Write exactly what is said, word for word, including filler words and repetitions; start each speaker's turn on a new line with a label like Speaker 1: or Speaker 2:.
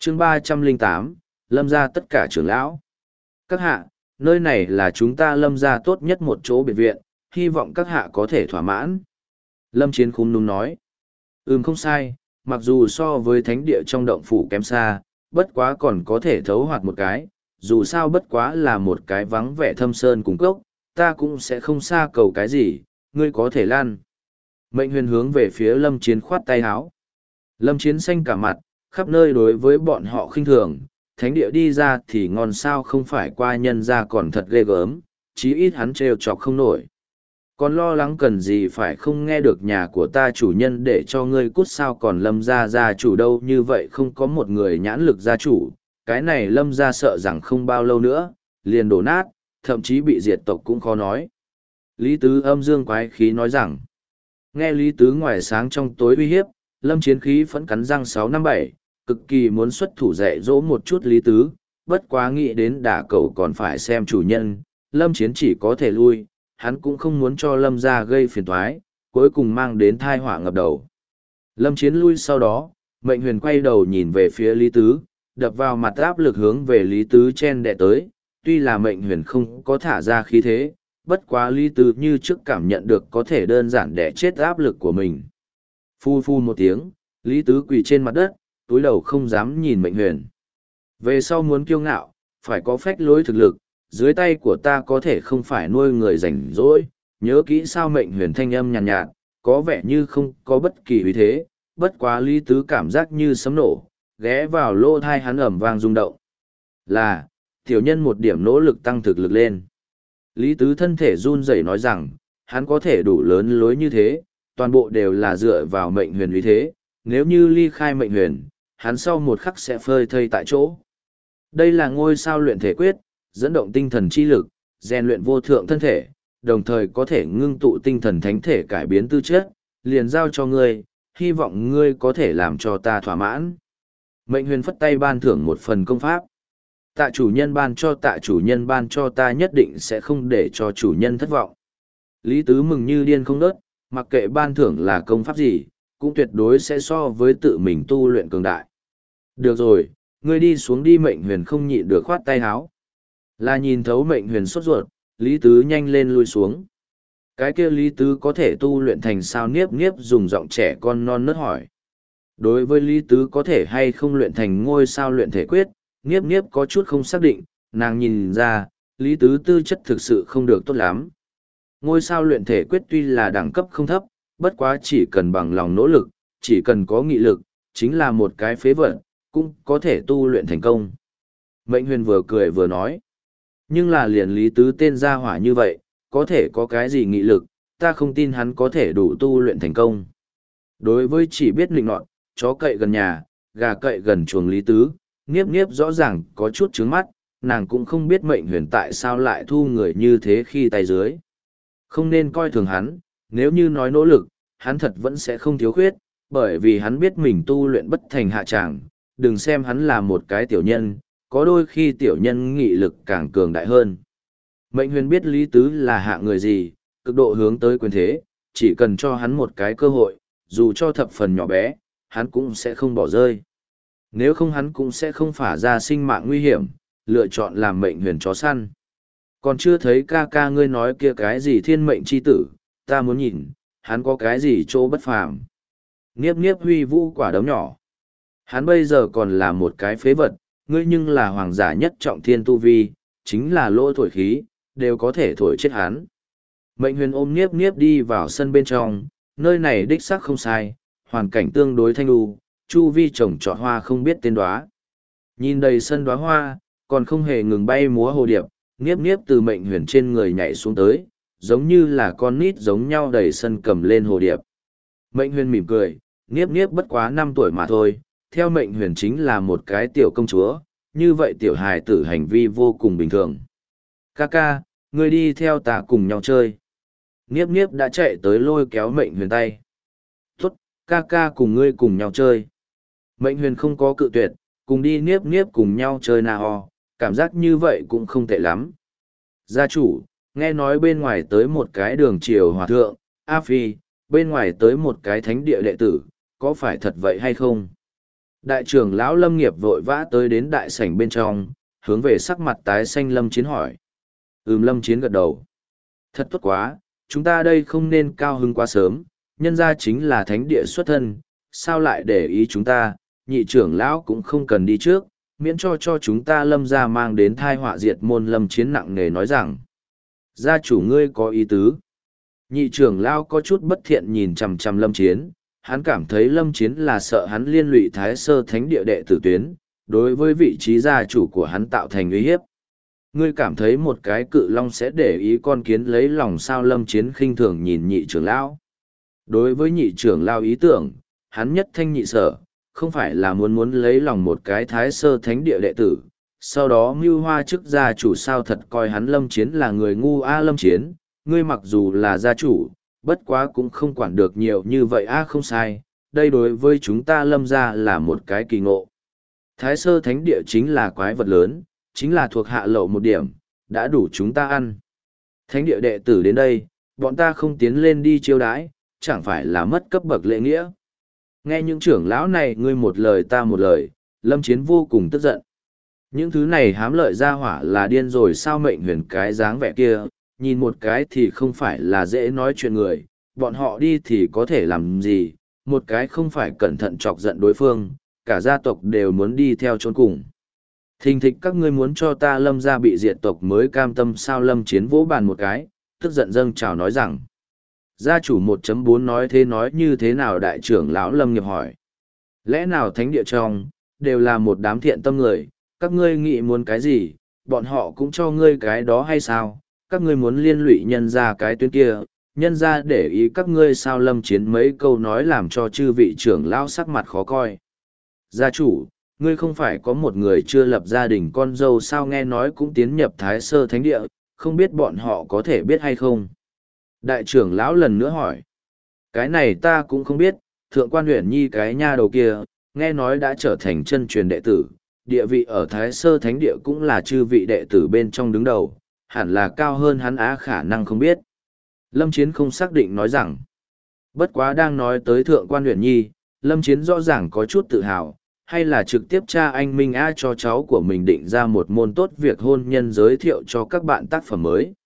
Speaker 1: chương ba trăm lẻ tám, Lâm gia tất cả trưởng lão. Các hạ, nơi này là chúng ta Lâm gia tốt nhất một chỗ biệt viện, hy vọng các hạ có thể thỏa mãn. Lâm Chiến khúm núm nói. Ừm, không sai, mặc dù so với thánh địa trong động phủ kém xa, bất quá còn có thể thấu hoạt một cái, dù sao bất quá là một cái vắng vẻ thâm sơn cùng cốc, ta cũng sẽ không xa cầu cái gì, ngươi có thể lan. Mệnh huyền hướng về phía Lâm Chiến khoát tay háo. Lâm Chiến xanh cả mặt, khắp nơi đối với bọn họ khinh thường, thánh địa đi ra thì ngon sao không phải qua nhân ra còn thật ghê gớm, chí ít hắn trêu chọc không nổi. Còn lo lắng cần gì phải không nghe được nhà của ta chủ nhân để cho ngươi cút sao còn Lâm gia gia chủ đâu, như vậy không có một người nhãn lực gia chủ, cái này Lâm gia sợ rằng không bao lâu nữa, liền đổ nát, thậm chí bị diệt tộc cũng khó nói. Lý Tứ âm dương quái khí nói rằng, nghe Lý Tứ ngoài sáng trong tối uy hiếp, Lâm Chiến khí phẫn cắn răng sáu năm bảy, cực kỳ muốn xuất thủ dạy dỗ một chút Lý Tứ, bất quá nghĩ đến đả cậu còn phải xem chủ nhân, Lâm Chiến chỉ có thể lui, hắn cũng không muốn cho Lâm gia gây phiền toái, cuối cùng mang đến thai họa ngập đầu. Lâm Chiến lui sau đó, Mệnh Huyền quay đầu nhìn về phía Lý Tứ, đập vào mặt áp lực hướng về Lý Tứ chen đè tới, tuy là Mệnh Huyền không có thả ra khí thế, bất quá Lý Tứ như trước cảm nhận được có thể đơn giản đè chết áp lực của mình. Phu phu một tiếng, Lý Tứ quỳ trên mặt đất, túi đầu không dám nhìn Mệnh Huyền. Về sau muốn kiêu ngạo, phải có phách lối thực lực, dưới tay của ta có thể không phải nuôi người rảnh rỗi, nhớ kỹ sao. Mệnh Huyền thanh âm nhàn nhạt, nhạt, có vẻ như không có bất kỳ uy thế, bất quá Lý Tứ cảm giác như sấm nổ, ghé vào lỗ thai hắn ẩm vang rung động. Là, tiểu nhân một điểm nỗ lực tăng thực lực lên. Lý Tứ thân thể run rẩy nói rằng, hắn có thể đủ lớn lối như thế, toàn bộ đều là dựa vào Mệnh Huyền uy thế, nếu như ly khai Mệnh Huyền, hắn sau một khắc sẽ phơi thây tại chỗ. Đây là ngôi sao luyện thể quyết, dẫn động tinh thần chi lực, rèn luyện vô thượng thân thể, đồng thời có thể ngưng tụ tinh thần thánh thể cải biến tư chất, liền giao cho ngươi, hy vọng ngươi có thể làm cho ta thỏa mãn. Mệnh Huyền phất tay ban thưởng một phần công pháp. Tạ chủ nhân ban cho tạ chủ nhân ban cho ta nhất định sẽ không để cho chủ nhân thất vọng. Lý Tứ mừng như điên không đớt, mặc kệ ban thưởng là công pháp gì, cũng tuyệt đối sẽ so với tự mình tu luyện cường đại. Được rồi, ngươi đi xuống đi. Mệnh Huyền không nhịn được khoát tay háo. Là nhìn thấu Mệnh Huyền sốt ruột, Lý Tứ nhanh lên lui xuống. Cái kia Lý Tứ có thể tu luyện thành sao? Niếp Niếp dùng giọng trẻ con non nớt hỏi. Đối với Lý Tứ có thể hay không luyện thành ngôi sao luyện thể quyết, Niếp Niếp có chút không xác định, nàng nhìn ra, Lý Tứ tư chất thực sự không được tốt lắm. Ngôi sao luyện thể quyết tuy là đẳng cấp không thấp, bất quá chỉ cần bằng lòng nỗ lực, chỉ cần có nghị lực, chính là một cái phế vật, cũng có thể tu luyện thành công. Mệnh Huyền vừa cười vừa nói. Nhưng là liền Lý Tứ tên gia hỏa như vậy, có thể có cái gì nghị lực, ta không tin hắn có thể đủ tu luyện thành công. Đối với chỉ biết lịnh nọt, chó cậy gần nhà, gà cậy gần chuồng Lý Tứ, Niếp Niếp rõ ràng có chút trướng mắt, nàng cũng không biết Mệnh Huyền tại sao lại thu người như thế khi tay dưới. Không nên coi thường hắn, nếu như nói nỗ lực, hắn thật vẫn sẽ không thiếu khuyết, bởi vì hắn biết mình tu luyện bất thành hạ tràng, đừng xem hắn là một cái tiểu nhân, có đôi khi tiểu nhân nghị lực càng cường đại hơn. Mệnh Huyền biết Lý Tứ là hạ người gì, cực độ hướng tới quyền thế, chỉ cần cho hắn một cái cơ hội, dù cho thập phần nhỏ bé, hắn cũng sẽ không bỏ rơi. Nếu không hắn cũng sẽ không phả ra sinh mạng nguy hiểm, lựa chọn làm Mệnh Huyền chó săn. Còn chưa thấy ca ca ngươi nói kia cái gì thiên mệnh chi tử, ta muốn nhìn, hắn có cái gì chỗ bất phàm. Niếp Niếp huy vũ quả đấm nhỏ. Hắn bây giờ còn là một cái phế vật, ngươi nhưng là hoàng giả nhất trọng thiên tu vi, chính là lỗ thổi khí, đều có thể thổi chết hắn. Mệnh Huyền ôm Niếp Niếp đi vào sân bên trong, nơi này đích xác không sai, hoàn cảnh tương đối thanh lưu, chu vi trồng trọt hoa không biết tên đóa. Nhìn đầy sân đóa hoa, còn không hề ngừng bay múa hồ điệp, Niếp Niếp từ Mệnh Huyền trên người nhảy xuống tới, giống như là con nít giống nhau đầy sân cầm lên hồ điệp. Mệnh Huyền mỉm cười, Niếp Niếp bất quá năm tuổi mà thôi, theo Mệnh Huyền chính là một cái tiểu công chúa, như vậy tiểu hài tử hành vi vô cùng bình thường. Ca ca, ngươi đi theo ta cùng nhau chơi. Niếp Niếp đã chạy tới lôi kéo Mệnh Huyền tay. Tốt, ca ca cùng ngươi cùng nhau chơi. Mệnh Huyền không có cự tuyệt, cùng đi Niếp Niếp cùng nhau chơi na ho, cảm giác như vậy cũng không tệ lắm. Gia chủ, nghe nói bên ngoài tới một cái đường triều hòa thượng, A Phi, bên ngoài tới một cái thánh địa đệ tử, có phải thật vậy hay không? Đại trưởng lão Lâm Nghiệp vội vã tới đến đại sảnh bên trong, hướng về sắc mặt tái xanh Lâm Chiến hỏi. Ừm Lâm Chiến gật đầu. Thật tốt quá, chúng ta đây không nên cao hứng quá sớm, nhân ra chính là thánh địa xuất thân, sao lại để ý chúng ta, nhị trưởng lão cũng không cần đi trước, miễn cho cho chúng ta Lâm ra mang đến thai họa diệt môn. Lâm Chiến nặng nề nói rằng, gia chủ ngươi có ý tứ. Nhị trưởng lão có chút bất thiện nhìn chằm chằm Lâm Chiến, hắn cảm thấy Lâm Chiến là sợ hắn liên lụy Thái Sơ Thánh địa đệ tử tuyến, đối với vị trí gia chủ của hắn tạo thành uy hiếp. Ngươi cảm thấy một cái cự long sẽ để ý con kiến lấy lòng sao? Lâm Chiến khinh thường nhìn nhị trưởng lão. Đối với nhị trưởng lão ý tưởng, hắn nhất thanh nhị sở, không phải là muốn muốn lấy lòng một cái Thái Sơ Thánh địa đệ tử, sau đó mưu hoa chức gia chủ sao? Thật coi hắn Lâm Chiến là người ngu a? Lâm Chiến, ngươi mặc dù là gia chủ, bất quá cũng không quản được nhiều như vậy a? Không sai, đây đối với chúng ta Lâm gia là một cái kỳ ngộ. Thái Sơ Thánh địa chính là quái vật lớn, chính là thuộc hạ lậu một điểm, đã đủ chúng ta ăn. Thánh địa đệ tử đến đây, bọn ta không tiến lên đi chiêu đãi, chẳng phải là mất cấp bậc lễ nghĩa. Nghe những trưởng lão này ngươi một lời ta một lời, Lâm Chiến vô cùng tức giận. Những thứ này hám lợi ra hỏa là điên rồi sao? Mệnh huyền cái dáng vẻ kia, nhìn một cái thì không phải là dễ nói chuyện người, bọn họ đi thì có thể làm gì, một cái không phải cẩn thận chọc giận đối phương, cả gia tộc đều muốn đi theo chôn cùng. Thình thịch các ngươi muốn cho ta Lâm gia bị diệt tộc mới cam tâm sao? Lâm Chiến vỗ bàn một cái, tức giận dâng trào nói rằng. Gia chủ một chấm bốn nói thế nói như thế nào? Đại trưởng lão Lâm Nghiệp hỏi. Lẽ nào thánh địa trong, đều là một đám thiện tâm người, các ngươi nghĩ muốn cái gì, bọn họ cũng cho ngươi cái đó hay sao? Các ngươi muốn liên lụy nhân ra cái tuyến kia, nhân ra để ý các ngươi sao? Lâm Chiến mấy câu nói làm cho chư vị trưởng lão sắc mặt khó coi. Gia chủ, ngươi không phải có một người chưa lập gia đình con dâu sao? Nghe nói cũng tiến nhập Thái Sơ Thánh địa, không biết bọn họ có thể biết hay không? Đại trưởng lão lần nữa hỏi. Cái này ta cũng không biết, thượng quan huyện nhi cái nha đầu kia, nghe nói đã trở thành chân truyền đệ tử, địa vị ở Thái Sơ Thánh địa cũng là chư vị đệ tử bên trong đứng đầu, hẳn là cao hơn hắn á, khả năng không biết. Lâm Chiến không xác định nói rằng. Bất quá đang nói tới thượng quan huyện nhi, Lâm Chiến rõ ràng có chút tự hào, hay là trực tiếp cha anh Minh A cho cháu của mình định ra một môn tốt việc hôn nhân giới thiệu cho các bạn tác phẩm mới.